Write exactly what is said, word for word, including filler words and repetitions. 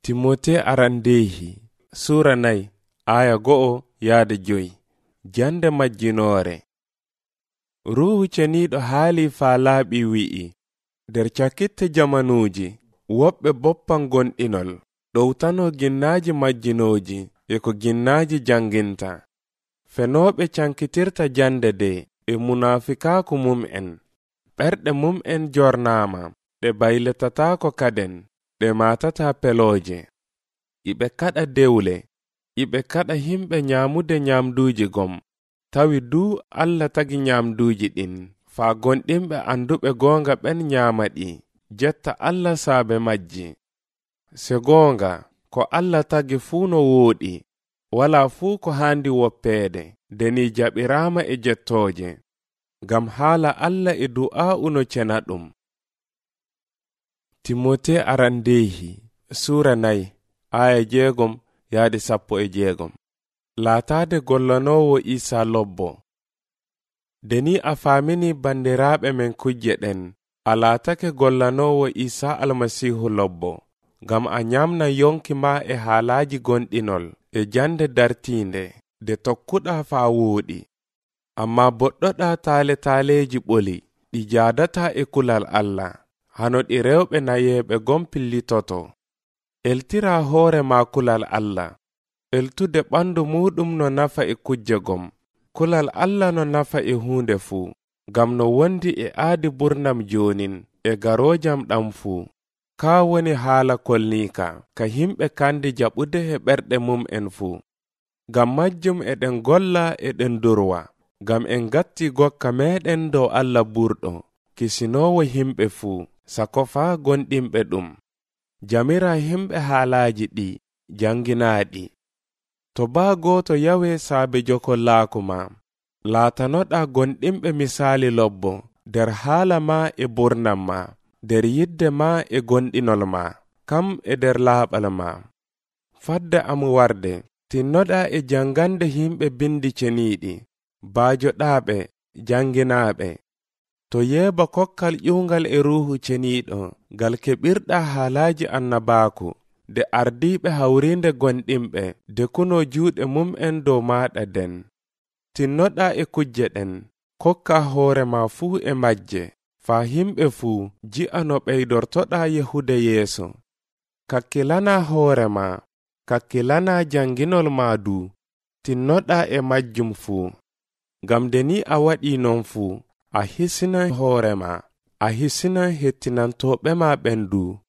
Timote arandehi sura nay aya go'o yaade joyi. Jande majjinore. Ruhu ceniɗo haali fa laaɓi wi'i der cakitte jamanuji woɓɓe boppan gonɗinol ɗowtano ginnaaji majjinoji e ko ginnaaji janginta fenoɓe cankitirta jande de e munafikaaku mum'en ɓerɗe mum'en jornaama ɗe bayletataako kaden ɗe matata peloje iɓe kaɗa dewle iɓe kaɗa himɓe nyaamude nyamduji gom tawi du Allah tagi nyamduji ɗin fa gonɗinɓe anduɓe gonga ɓen nyamaɗi jetta Allah saabe majji. Se gonga ko Allah tagi fuu no woɗi wala fuu ko handi woppeede deni jaɓirama e jettoje gam haala Allah e du'a uno cena ɗum. Timote arandehi sura nay aya jeegom yaade sappo e jeegom. Laatade gollanowo Isa lobbo. Deni a faamini bandiraɓe men kujje ɗen a laatake gollanowo Isa almasihu lobbo gam a nyamna yonki ma e haalaji gonɗinol e jande dartinde de tokkuɗa fa woɗi amma boɗɗoɗa taale taaleji ɓoli ɗi jaadata e kulal Allah hano ɗi rewɓe nayeɓe gon pillitoto. Eltira hoore ma kulal Allah eltude ɓandu muɗum no nafa e kujje gom kulal Allah no nafa e hunde fuu gam no wondi e aadi burnam jonin e garojam ɗam fuu ka woni haala kolnika ka himɓe kandi jaɓude he ɓerɗe mum en fuu gam majjum eɗen golla eɗen durwa gam en gatti gokka meɗen dow Allah burɗo kisinowo himɓe fuu sako faa gonɗinɓe ɗum. Jamira himɓe haalaji ɗi janginaɗi. To baa goto yawe saabe jokollaaku ma laatanoɗa gonɗinɓe misali lobbo der haala ma e burnam ma der yidde ma e gonɗinol ma kam e der laaɓal ma. Fadde am warde tinnoɗa e jangande himɓe bindi ceniɗi baajoɗaɓe janginaɓe to yeeba kokkal ƴungal e ruhu ceniɗo gal keɓirɗa haalaji annabaaku de ardiɓe hawrinde gonɗinɓe de kuno juuɗe mum'en dow maɗa den. Tinnoɗa e kujje ɗen kokka hoore ma fuu e majje fa himɓe fuu ji'a no ɓeydortoɗa yehude yeeso. Kakkilana hoore ma kakkilana janginol ma du tinnoɗa e majjum fuu gam deni a waɗi non fuu a hisina hoore ma a hisina hettinantoɓe ma ɓen du